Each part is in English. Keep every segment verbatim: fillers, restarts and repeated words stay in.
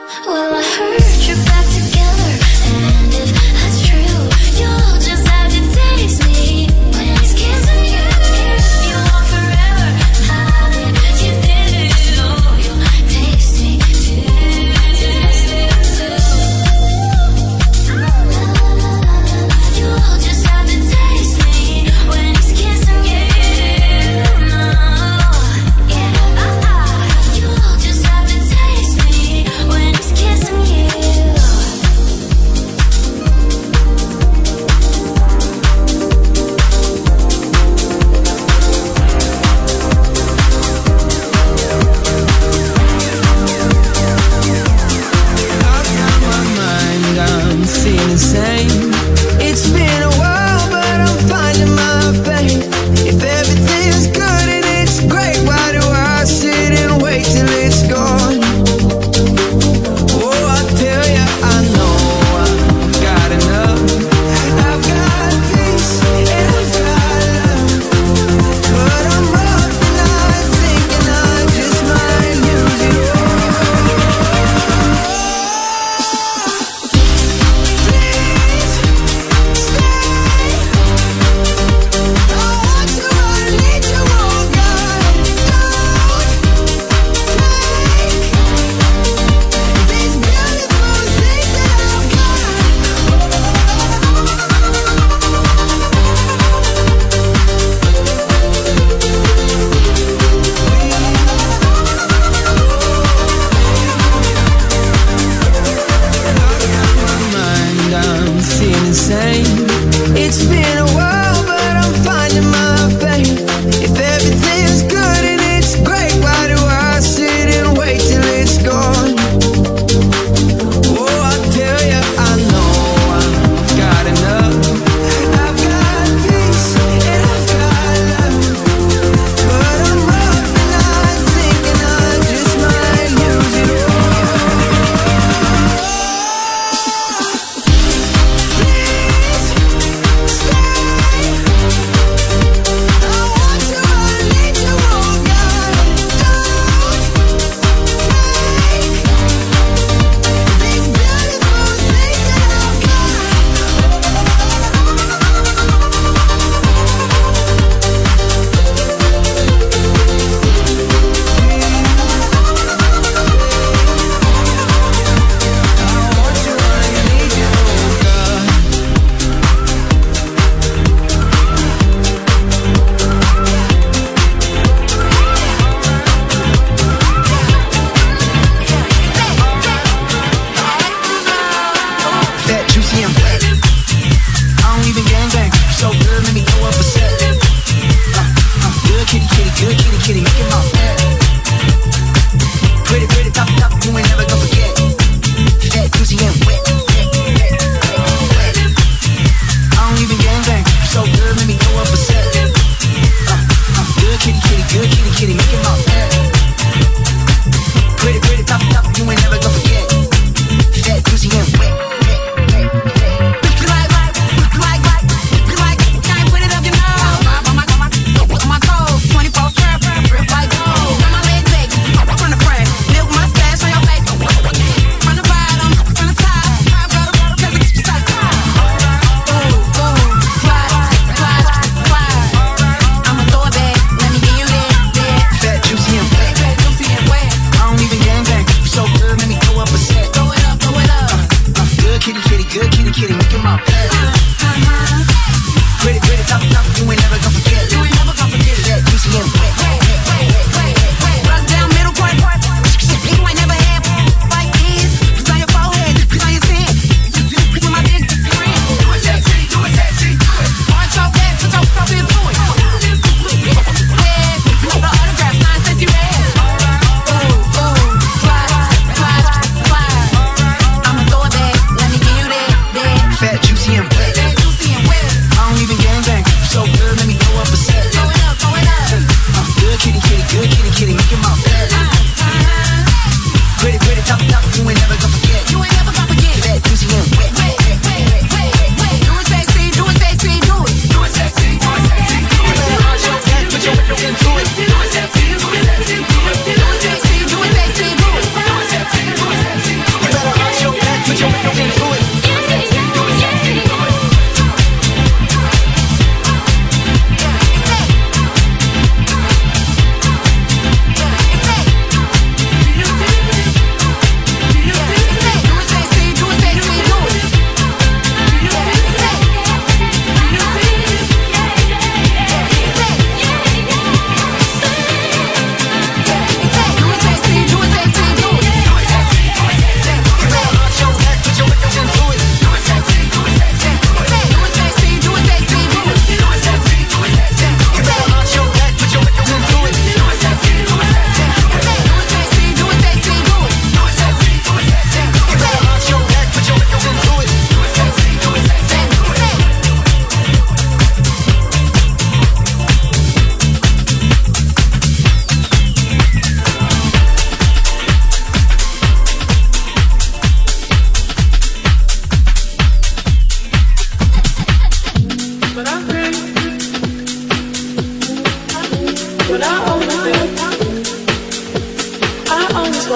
Well, I heard you're back together, and if that's true, you'll just have to taste me when he's kissing you. You want forever, how did you do? You'll taste me too. You'll just have to taste me when he's kissing you. No, yeah, uh-uh. You'll just have to taste me when he's kissing you.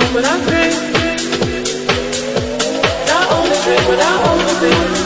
smoke what I drink. I only drink what I only drink.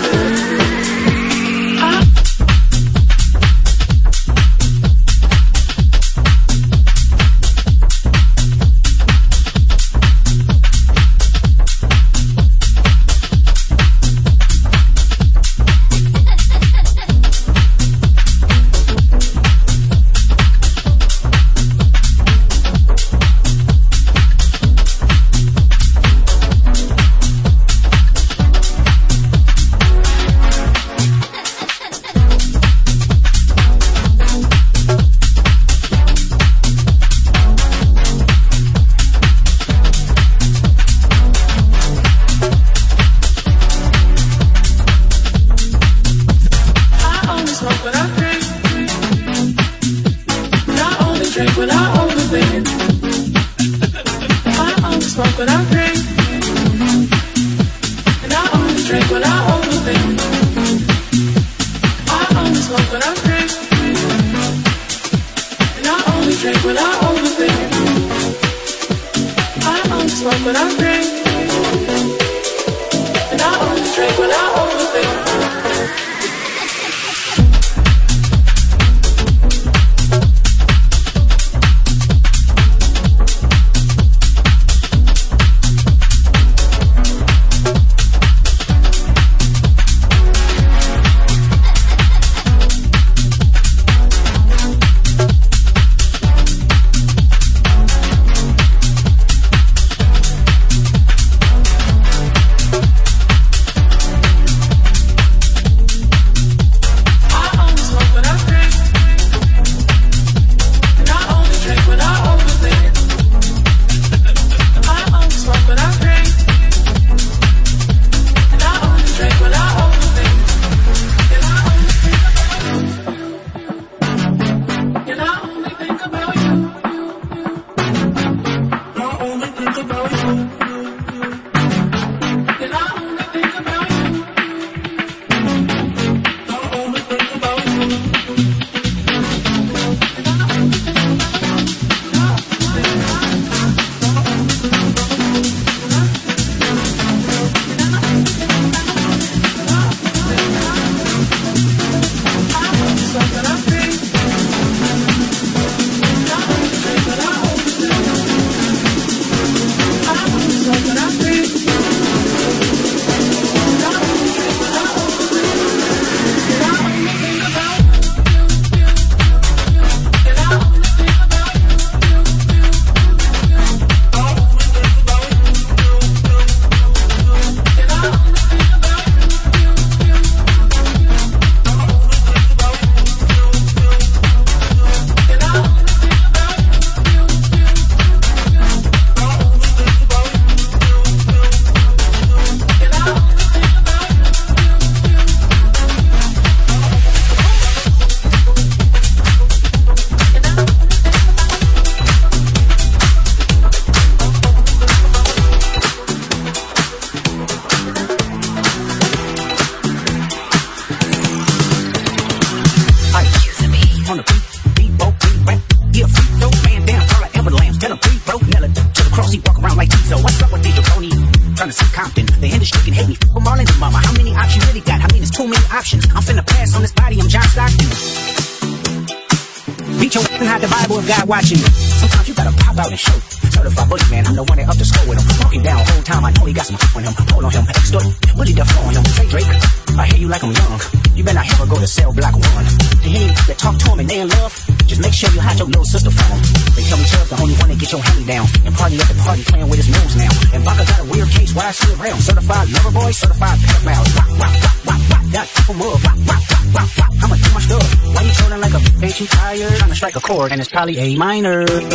Watching you. Sometimes you gotta pop out and show. Certified bully man, I'm the one that up the score with him. Walking down whole time, I know he got some on him. Hold on him, extort, Willie Defoe on him. Say Drake, I hear you like I'm young. You better not ever go to cell block one. The henny that talk to him and they in love, just make sure you hide your little sister from him. They tell me Chubb's the only one that get your hand down. And party at the party playing with his nose now. And Baka got a weird case, why I see around. Certified lover boy, certified pedophile. Wop, wop, wop, wop, wop, that from up. Wop, wop, wop, wop, wop. I'ma do my stuff. Why you trolling like a ain't you tired? Trying to strike a chord and it's probably A minor. They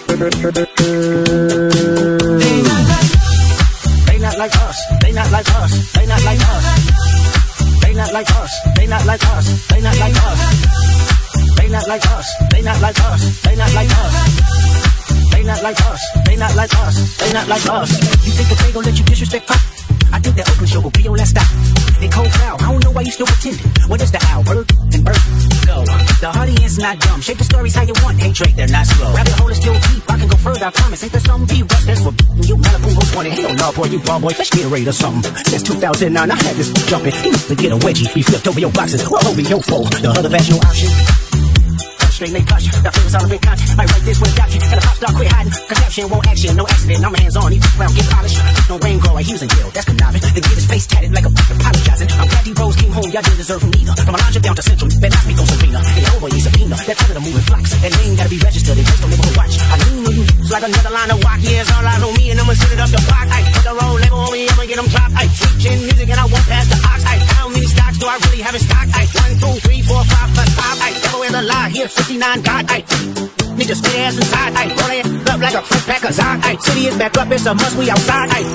not like us. They not like us. They not like us. They not like us. They not like us. They not like us. They not like us. They not like us. They not like us. They not like us. They not like us. They not like us. You think that they gon' let you disrespect pop? I think the Oakland show, go be your last stop. They cold foul, I don't know why you still pretending. What is the owl, bird, and bird? Go. The audience not dumb, shape the stories how you want. Hey Drake, they're not slow. Rabbit hole is still deep, I can go further, I promise. Ain't there some B-Rush that's for you Malibu most wanted? Hell no, boy, you ball boy, fresh Gatorade or something. Since two thousand nine, I had this jumping. You used to get a wedgie, you flipped over your boxes, well over your fold. The other vaginal option. Straight leg touch, that feels all a bit content. Might write this without you, and the pop star quit hiding. Conception won't action, no accident. I'm hands on, he round, get polished. No rain grower, he was in jail, that's conniving. Then get his face tatted like a apologizing. I'm glad D-Rose came home, y'all didn't deserve him neither. From Alondra down to Central, Ben asked me go Serena. And the over, he's subpoena, that tether the moving flocks. And they ain't gotta be registered, they just don't neighborhood watch. I lean on you, it's like another line of walk. Yeah, it's all eyes on me, and I'ma set it up the block. I put the roll label on me, I'ma get them dropped. I teaching music, and I won't pass the ox. I how many stocks do I really have in stock? I one, two, three, four, five, plus five. I devil is a lie, here, fifty-nine, God. I need to stay ass inside, I roll it up like a fresh pack of Zod. I city is back up, it's a must, we outside. I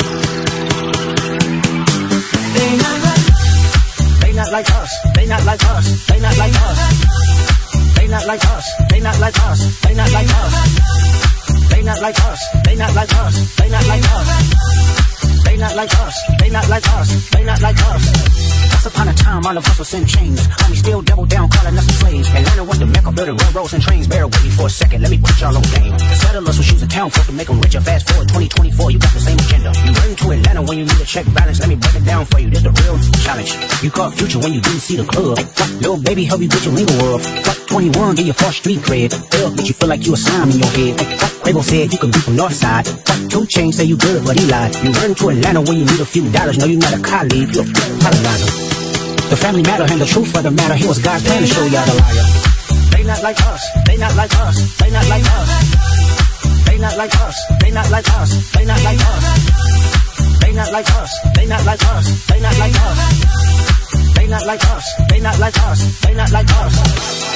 they not like us, they not like us, they not like us, they not like us, they not like us, they not like us, they not like us, they not like us, they not like us, they not like us, they not like us, they not like us, they not like us. Once upon a time, all of us was in chains. Homie still double down, calling us slaves. Atlanta was the mecca, building railroads and trains. Bear with me for a second, let me put y'all on game. The settlers was using town folk to make them richer. Fast forward twenty twenty-four, you got the same agenda. You run to Atlanta when you need a check balance. Let me break it down for you, this the real challenge. You caught Future when you didn't see the club. Little baby, help you get your lingo world. twenty-one, get your first street cred. Hell, bitch, you feel like you a slime in your head. Quavo said you could be from North Side. Two Chainz say you good, but he lied. You run to Atlanta when you need a few dollars. No, you're not a colleague, you're a colonizer. The family matter and the truth of the matter. Here was God's plan to show y'all the liar. They not like us, they not like us, they not like us. They not like us, they not like us, they not like us. They not like us, they not like us, they not like us. They not like us, they not like us, they not like us.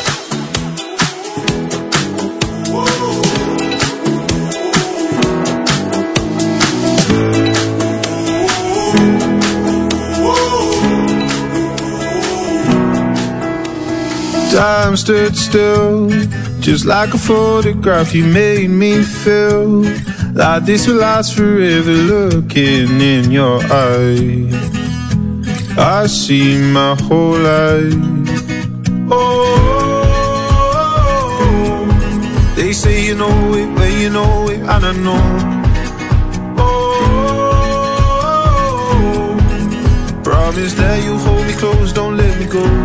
Time stood still, just like a photograph. You made me feel like this will last forever. Looking in your eyes, I see my whole life. Oh, they say you know it when you know it, and I know. Oh, promise that you hold me close, don't let me go.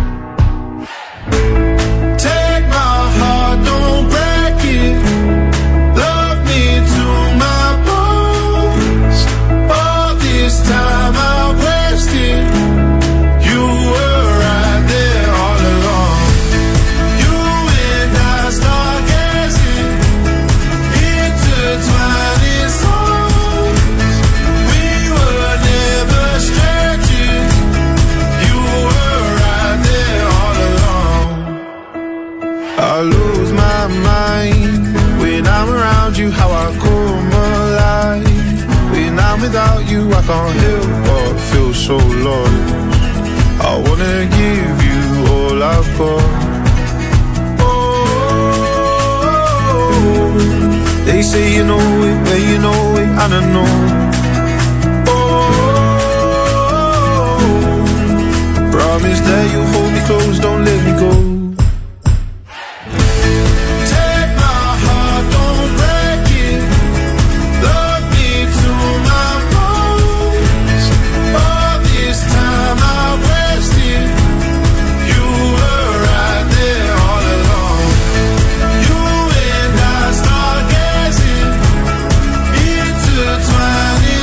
Don't break it. Love me to my bones. All this time I wasted. You were right there all along. You and I start gazing, intertwining songs. We were never strangers. You were right there all along. I lose my mind when I'm around you, how I come alive. When I'm without you, I can't help but feel so lost. I wanna give you all I've got. Oh, they say you know it when you know it, and I know. Oh, promise that you'll hold me close, don't let me go. Twine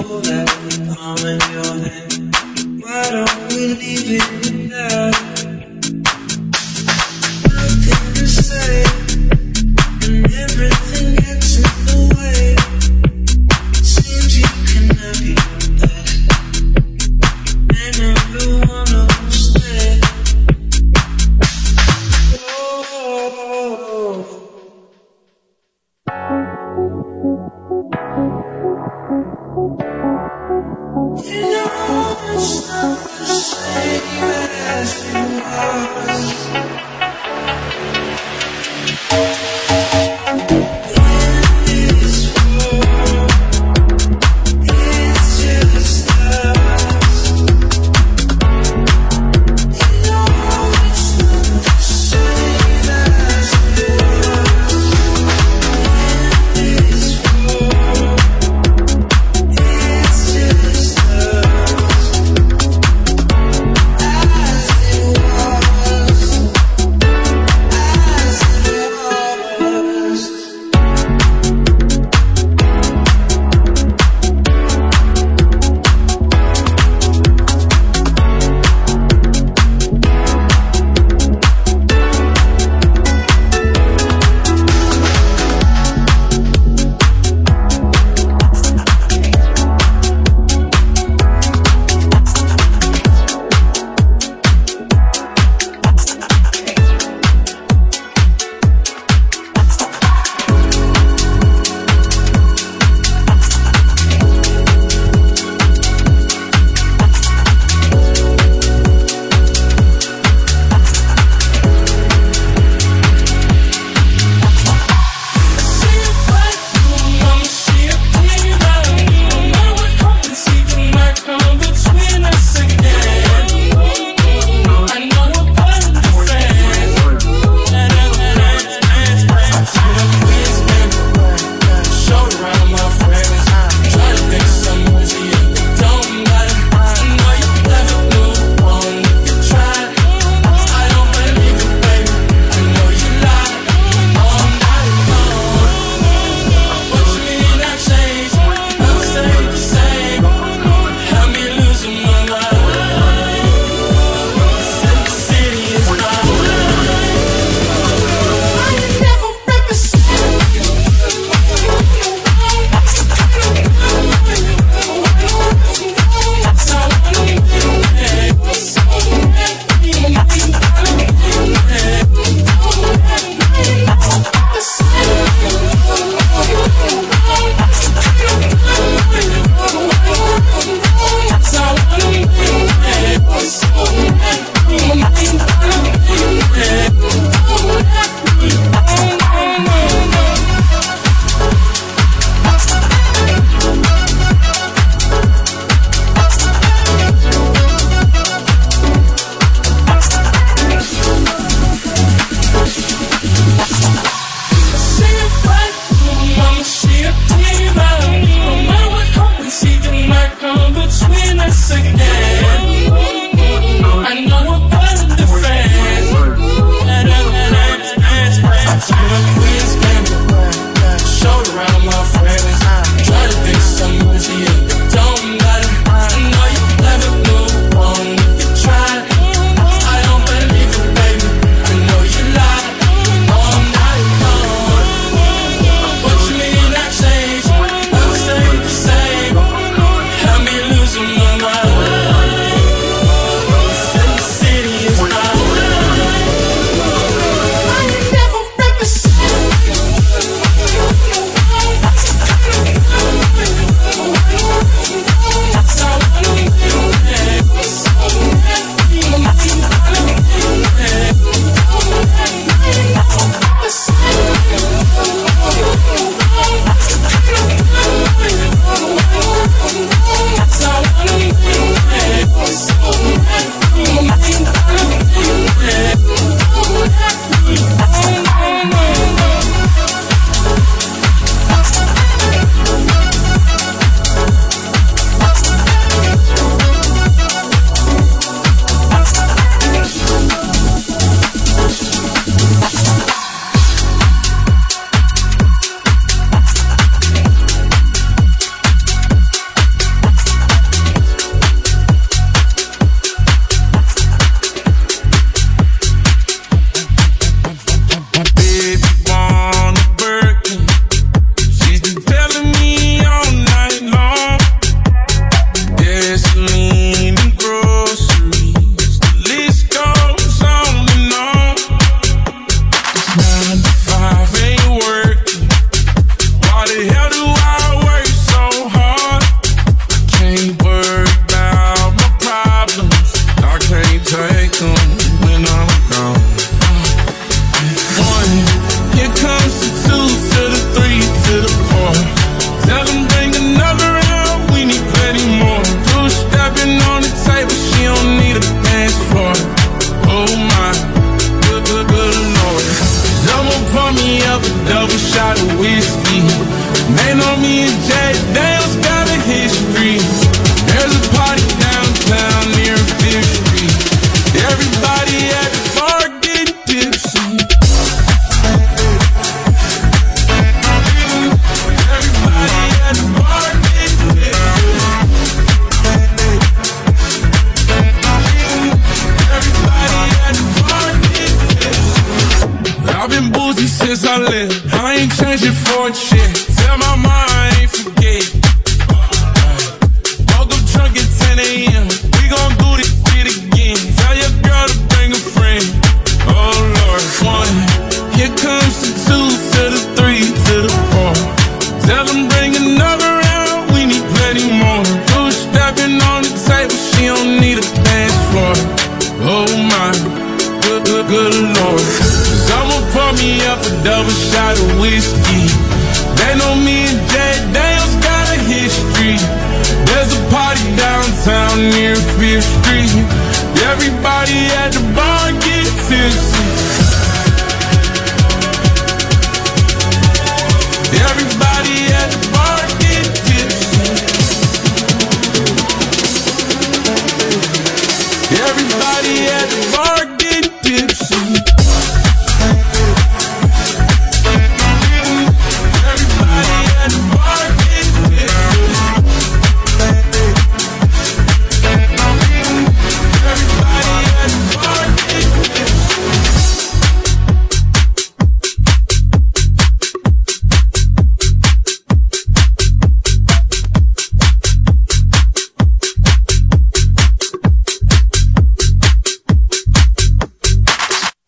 We'll be right back. Jack Daniels got a history. There's a party downtown near Fifth Street. Everybody at the bar getting tipsy. Everybody at the bar getting tipsy. Everybody at the bar getting tipsy. I've been boozy since I left. I ain't changing for a check. Tell my mom I ain't forget. Woke up drunk at ten a.m. We gon' do this shit again. Tell your girl to bring a friend. Oh Lord, one. Here comes the two to the three to the four. Tell them bring another round. We need plenty more. Two stepping on the table. She don't need a dance floor. Oh my, good, good, good Lord. Cause I'ma pour me up a double shot of whiskey. They know me and Jack Daniels got a history. There's a party downtown near Fifth Street. Everybody at the bar get tipsy.